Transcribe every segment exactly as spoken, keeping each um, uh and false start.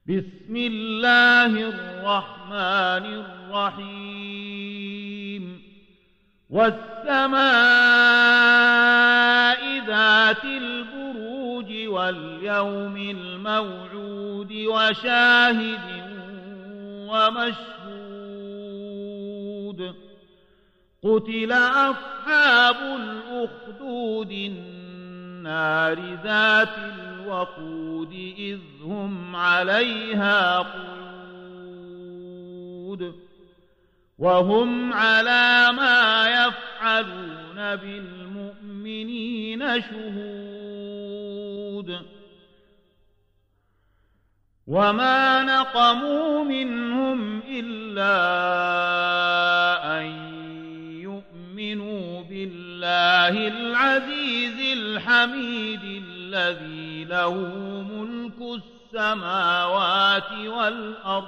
بسم الله الرحمن الرحيم والسماء ذات البروج واليوم الموعود وشاهد ومشهود قتل أصحاب الأخدود النار ذات الوقود إذ هم عليها قعود وهم على ما يفعلون بالمؤمنين شهود وما نقموا منهم إلا أن يؤمنوا بالله العزيز الحميد الذي له ملك السماوات والأرض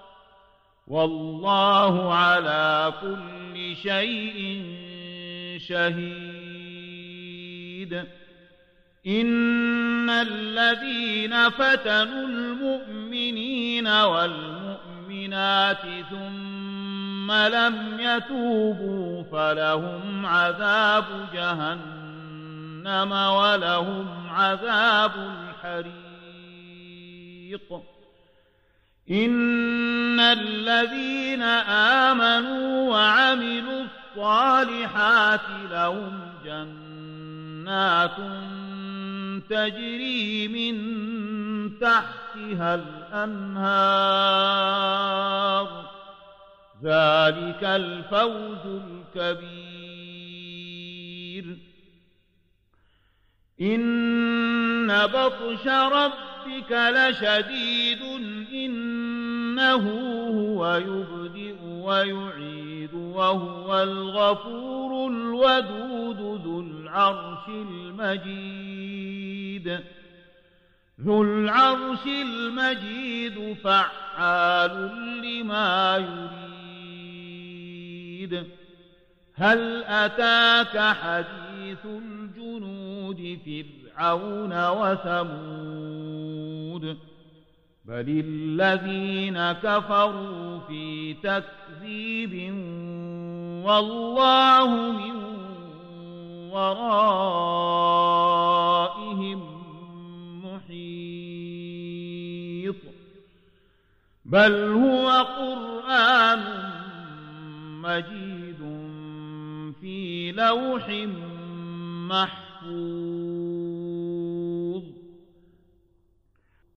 والله على كل شيء شهيد إن الذين فتنوا المؤمنين والمؤمنات ثم لم يتوبوا فلهم عذاب جهنم ولهم عذاب الحريق إن الذين آمنوا وعملوا الصالحات لهم جنات تجري من تحتها الأنهار ذلك الفوز الكبير إن بطش ربك لشديد إنه هو يبدئ ويعيد وهو الغفور الودود ذو العرش المجيد ذو العرش المجيد فعال لما يريد هل أتاك حديث الجنود فرعون وثمود بل الذين كفروا في تكذيب والله من ورائهم محيط بل هو قرآن مجيد في لوح محفوظ